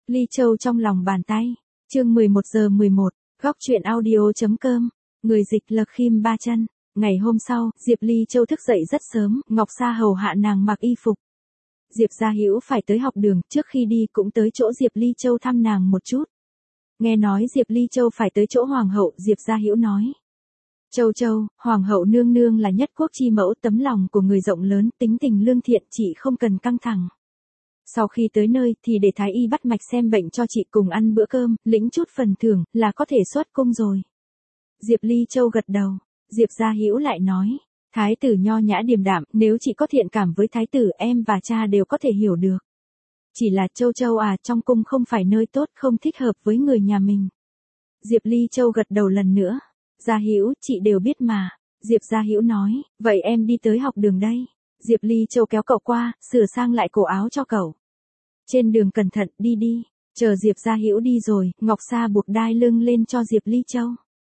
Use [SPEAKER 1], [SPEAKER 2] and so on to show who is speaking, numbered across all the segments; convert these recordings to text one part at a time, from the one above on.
[SPEAKER 1] Ly Châu trong lòng bàn tay. Chương 11:11, góc truyện audio.com. Người dịch Lật Khim Ba Chân. Ngày hôm sau, Diệp Ly Châu thức dậy rất sớm, Ngọc Sa hầu hạ nàng mặc y phục. Diệp Gia Hữu phải tới học đường, trước khi đi cũng tới chỗ Diệp Ly Châu thăm nàng một chút. Nghe nói Diệp Ly Châu phải tới chỗ hoàng hậu, Diệp Gia Hữu nói: "Châu Châu, hoàng hậu nương nương là nhất quốc chi mẫu, tấm lòng của người rộng lớn, tính tình lương thiện, chị không cần căng thẳng. Sau khi tới nơi thì để thái y bắt mạch xem bệnh cho chị, cùng ăn bữa cơm, lĩnh chút phần thưởng là có thể xuất cung rồi." Diệp Ly Châu gật đầu. Diệp Gia Hữu lại nói: "Thái tử nho nhã điềm đạm, nếu chị có thiện cảm với thái tử, em và cha đều có thể hiểu được. Chỉ là Châu Châu à, trong cung không phải nơi tốt, không thích hợp với người nhà mình." Diệp Ly Châu gật đầu lần nữa. "Gia Hữu, chị đều biết mà." Diệp Gia Hữu nói: "Vậy em đi tới học đường đây." Diệp Ly Châu kéo cậu qua, sửa sang lại cổ áo cho cậu. "Trên đường cẩn thận, đi đi." Chờ Diệp Gia Hữu đi rồi, Ngọc Sa buộc đai lưng lên cho Diệp Ly Châu.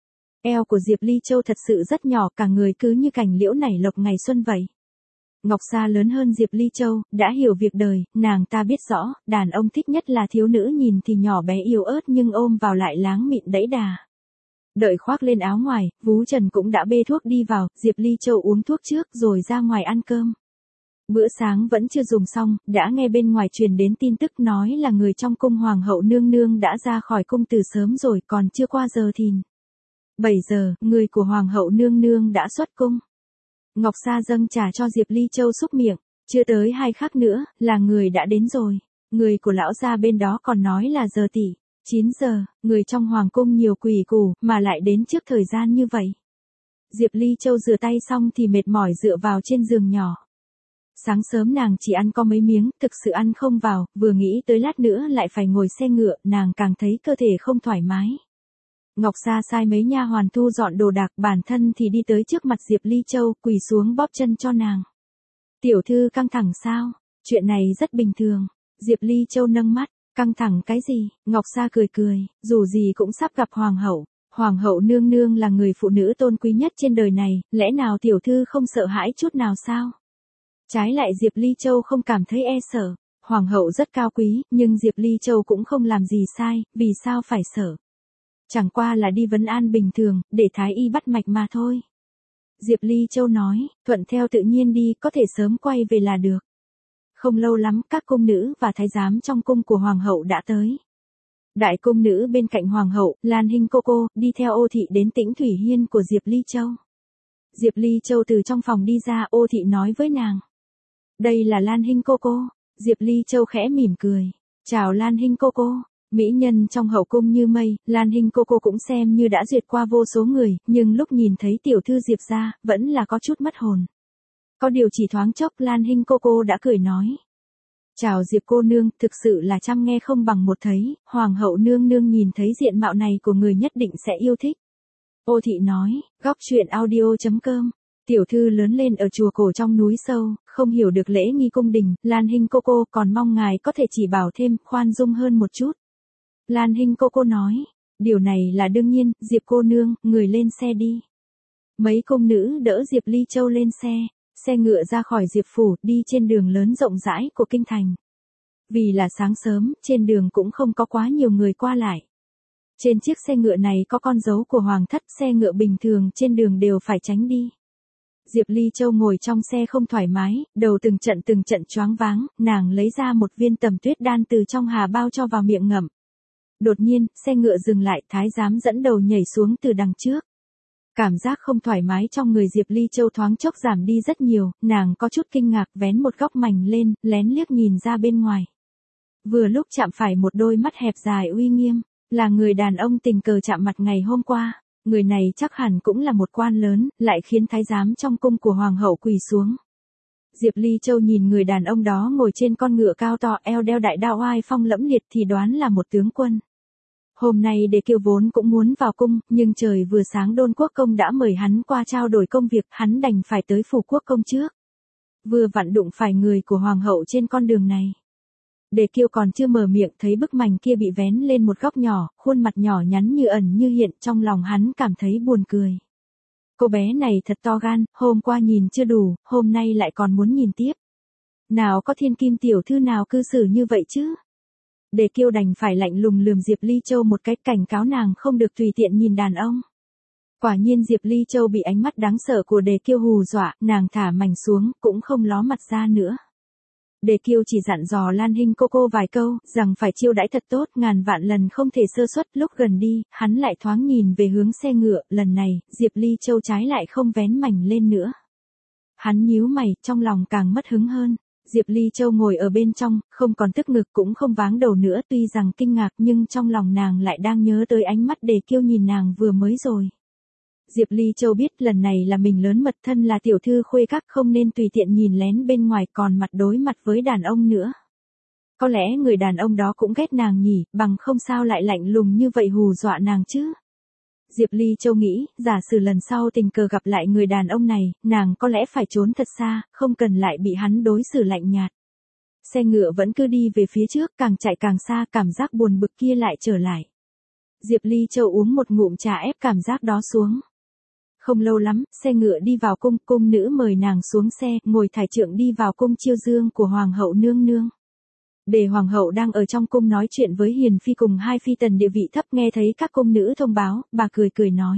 [SPEAKER 1] Eo của Diệp Ly Châu thật sự rất nhỏ, cả người cứ như cành liễu nảy lộc ngày xuân vậy. Ngọc Sa lớn hơn Diệp Ly Châu, đã hiểu việc đời, nàng ta biết rõ, đàn ông thích nhất là thiếu nữ nhìn thì nhỏ bé yếu ớt nhưng ôm vào lại láng mịn đẫy đà. Đợi khoác lên áo ngoài, Vú Trần cũng đã bê thuốc đi vào, Diệp Ly Châu uống thuốc trước rồi ra ngoài ăn cơm. Bữa sáng vẫn chưa dùng xong, đã nghe bên ngoài truyền đến tin tức nói là người trong cung hoàng hậu nương nương đã ra khỏi cung từ sớm rồi, còn chưa qua giờ thìn. 7 giờ, người của hoàng hậu nương nương đã xuất cung. Ngọc Sa dâng trà cho Diệp Ly Châu xúc miệng, chưa tới 2 khắc nữa, là người đã đến rồi. Người của lão gia bên đó còn nói là giờ tỷ. 9 giờ, người trong hoàng cung nhiều quỷ củ, mà lại đến trước thời gian như vậy. Diệp Ly Châu rửa tay xong thì mệt mỏi dựa vào trên giường nhỏ. Sáng sớm nàng chỉ ăn có mấy miếng, thực sự ăn không vào, vừa nghĩ tới lát nữa lại phải ngồi xe ngựa, nàng càng thấy cơ thể không thoải mái. Ngọc Sa sai mấy nha hoàn thu dọn đồ đạc, bản thân thì đi tới trước mặt Diệp Ly Châu, quỳ xuống bóp chân cho nàng. "Tiểu thư căng thẳng sao?" "Chuyện này rất bình thường." Diệp Ly Châu nâng mắt: "Căng thẳng cái gì?" Ngọc Sa cười cười, dù gì cũng sắp gặp hoàng hậu. Hoàng hậu nương nương là người phụ nữ tôn quý nhất trên đời này, lẽ nào tiểu thư không sợ hãi chút nào sao? Trái lại Diệp Ly Châu không cảm thấy e sợ. Hoàng hậu rất cao quý, nhưng Diệp Ly Châu cũng không làm gì sai, vì sao phải sợ? Chẳng qua là đi vấn an bình thường, để thái y bắt mạch mà thôi. Diệp Ly Châu nói: "Thuận theo tự nhiên đi, có thể sớm quay về là được." Không lâu lắm, các cung nữ và thái giám trong cung của hoàng hậu đã tới. Đại cung nữ bên cạnh hoàng hậu, Lan Hinh cô cô, đi theo Ô thị đến Tĩnh Thủy Hiên của Diệp Ly Châu. Diệp Ly Châu từ trong phòng đi ra, Ô thị nói với nàng: "Đây là Lan Hinh cô cô." Diệp Ly Châu khẽ mỉm cười: "Chào Lan Hinh cô cô." Mỹ nhân trong hậu cung như mây, Lan Hinh cô cô cũng xem như đã duyệt qua vô số người, nhưng lúc nhìn thấy tiểu thư Diệp gia, vẫn là có chút mất hồn. Có điều chỉ thoáng chốc, Lan Hinh cô cô đã cười nói: "Chào Diệp cô nương, thực sự là trăm nghe không bằng một thấy, hoàng hậu nương nương nhìn thấy diện mạo này của người nhất định sẽ yêu thích." Ô thị nói: "Góc truyện audio.com. Tiểu thư lớn lên ở chùa cổ trong núi sâu, không hiểu được lễ nghi cung đình, Lan Hinh cô cô còn mong ngài có thể chỉ bảo thêm, khoan dung hơn một chút." Lan Hinh cô cô nói: "Điều này là đương nhiên, Diệp cô nương, người lên xe đi." Mấy cung nữ đỡ Diệp Ly Châu lên xe. Xe ngựa ra khỏi Diệp phủ, đi trên đường lớn rộng rãi của kinh thành. Vì là sáng sớm, trên đường cũng không có quá nhiều người qua lại. Trên chiếc xe ngựa này có con dấu của hoàng thất, xe ngựa bình thường trên đường đều phải tránh đi. Diệp Ly Châu ngồi trong xe không thoải mái, đầu từng trận choáng váng, nàng lấy ra một viên tầm tuyết đan từ trong hà bao cho vào miệng ngậm. Đột nhiên, xe ngựa dừng lại, thái giám dẫn đầu nhảy xuống từ đằng trước. Cảm giác không thoải mái trong người Diệp Ly Châu thoáng chốc giảm đi rất nhiều, nàng có chút kinh ngạc, vén một góc mảnh lên, lén liếc nhìn ra bên ngoài. Vừa lúc chạm phải một đôi mắt hẹp dài uy nghiêm, là người đàn ông tình cờ chạm mặt ngày hôm qua. Người này chắc hẳn cũng là một quan lớn, lại khiến thái giám trong cung của hoàng hậu quỳ xuống. Diệp Ly Châu nhìn người đàn ông đó ngồi trên con ngựa cao to, eo đeo đại đao oai phong lẫm liệt thì đoán là một tướng quân. Hôm nay Đề Kiều vốn cũng muốn vào cung, nhưng trời vừa sáng Đôn Quốc công đã mời hắn qua trao đổi công việc, hắn đành phải tới phủ quốc công trước. Vừa vặn đụng phải người của hoàng hậu trên con đường này. Đề Kiều còn chưa mở miệng, thấy bức mành kia bị vén lên một góc nhỏ, khuôn mặt nhỏ nhắn như ẩn như hiện, trong lòng hắn cảm thấy buồn cười. Cô bé này thật to gan, hôm qua nhìn chưa đủ, hôm nay lại còn muốn nhìn tiếp. Nào có thiên kim tiểu thư nào cư xử như vậy chứ? Đề Kiêu đành phải lạnh lùng lườm Diệp Ly Châu một cái, cảnh cáo nàng không được tùy tiện nhìn đàn ông. Quả nhiên Diệp Ly Châu bị ánh mắt đáng sợ của Đề Kiêu hù dọa, nàng thả mảnh xuống, cũng không ló mặt ra nữa. Đề Kiêu chỉ dặn dò Lan Hinh cô vài câu, rằng phải chiêu đãi thật tốt, ngàn vạn lần không thể sơ suất. Lúc gần đi, hắn lại thoáng nhìn về hướng xe ngựa, lần này, Diệp Ly Châu trái lại không vén mảnh lên nữa. Hắn nhíu mày, trong lòng càng mất hứng hơn. Diệp Ly Châu ngồi ở bên trong, không còn tức ngực cũng không váng đầu nữa, tuy rằng kinh ngạc nhưng trong lòng nàng lại đang nhớ tới ánh mắt Đề Kiêu nhìn nàng vừa mới rồi. Diệp Ly Châu biết lần này là mình lớn mật, thân là tiểu thư khuê các, không nên tùy tiện nhìn lén bên ngoài, còn mặt đối mặt với đàn ông nữa. Có lẽ người đàn ông đó cũng ghét nàng nhỉ, bằng không sao lại lạnh lùng như vậy hù dọa nàng chứ. Diệp Ly Châu nghĩ, giả sử lần sau tình cờ gặp lại người đàn ông này, nàng có lẽ phải trốn thật xa, không cần lại bị hắn đối xử lạnh nhạt. Xe ngựa vẫn cứ đi về phía trước, càng chạy càng xa, cảm giác buồn bực kia lại trở lại. Diệp Ly Châu uống một ngụm trà ép cảm giác đó xuống. Không lâu lắm, xe ngựa đi vào cung, cung nữ mời nàng xuống xe, ngồi thải trượng đi vào cung chiêu dương của hoàng hậu nương nương. Đề hoàng hậu đang ở trong cung nói chuyện với hiền phi cùng hai phi tần địa vị thấp, nghe thấy các cung nữ thông báo, bà cười cười nói: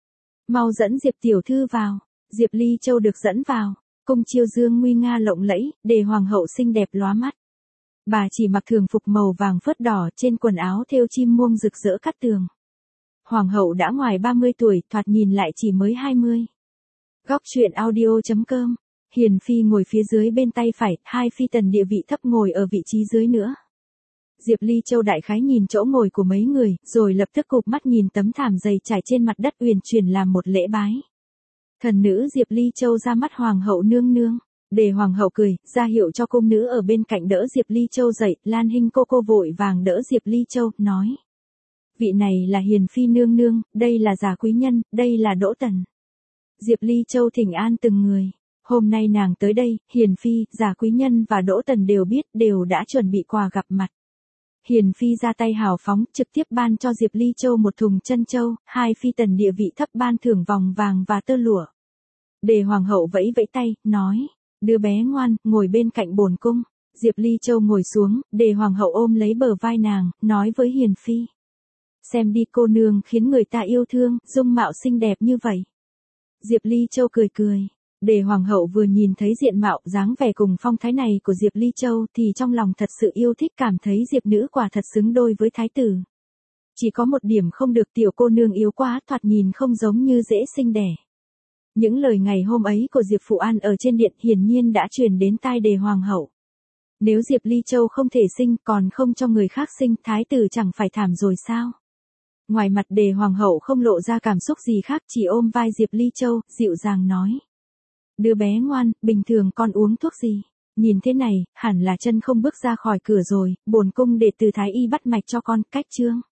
[SPEAKER 1] mau dẫn Diệp tiểu thư vào. Diệp Ly Châu được dẫn vào, cung chiêu dương nguy nga lộng lẫy, Đề hoàng hậu xinh đẹp lóa mắt. Bà chỉ mặc thường phục màu vàng phớt đỏ, trên quần áo thêu chim muông rực rỡ cát tường. Hoàng hậu đã ngoài 30 tuổi, thoạt nhìn lại chỉ mới 20. Góc truyện audio.com. Hiền phi ngồi phía dưới bên tay phải, hai phi tần địa vị thấp ngồi ở vị trí dưới nữa. Diệp Ly Châu đại khái nhìn chỗ ngồi của mấy người, rồi lập tức cụp mắt nhìn tấm thảm dày trải trên mặt đất, uyển chuyển làm một lễ bái. Thần nữ Diệp Ly Châu ra mắt hoàng hậu nương nương. Đề hoàng hậu cười, ra hiệu cho cung nữ ở bên cạnh đỡ Diệp Ly Châu dậy. Lan Hinh cô vội vàng đỡ Diệp Ly Châu, nói: vị này là hiền phi nương nương, đây là già quý nhân, đây là Đỗ Tần. Diệp Ly Châu thỉnh an từng người. Hôm nay nàng tới đây, hiền phi, già quý nhân và Đỗ Tần đều biết, đều đã chuẩn bị quà gặp mặt. Hiền phi ra tay hào phóng, trực tiếp ban cho Diệp Ly Châu một thùng chân châu, hai phi tần địa vị thấp ban thưởng vòng vàng và tơ lụa. Đề hoàng hậu vẫy vẫy tay, nói: đứa bé ngoan, ngồi bên cạnh bổn cung. Diệp Ly Châu ngồi xuống, Đề hoàng hậu ôm lấy bờ vai nàng, nói với hiền phi: xem đi, cô nương khiến người ta yêu thương, dung mạo xinh đẹp như vậy. Diệp Ly Châu cười cười. Đề hoàng hậu vừa nhìn thấy diện mạo, dáng vẻ cùng phong thái này của Diệp Ly Châu thì trong lòng thật sự yêu thích, cảm thấy Diệp nữ quả thật xứng đôi với thái tử. Chỉ có một điểm không được, tiểu cô nương yếu quá, thoạt nhìn không giống như dễ sinh đẻ. Những lời ngày hôm ấy của Diệp Phụ An ở trên điện hiển nhiên đã truyền đến tai Đề hoàng hậu. Nếu Diệp Ly Châu không thể sinh, còn không cho người khác sinh, thái tử chẳng phải thảm rồi sao? Ngoài mặt Đề hoàng hậu không lộ ra cảm xúc gì khác, chỉ ôm vai Diệp Ly Châu, dịu dàng nói: đứa bé ngoan, bình thường con uống thuốc gì? Nhìn thế này, hẳn là chân không bước ra khỏi cửa rồi, bổn cung để từ thái y bắt mạch cho con, cách chương.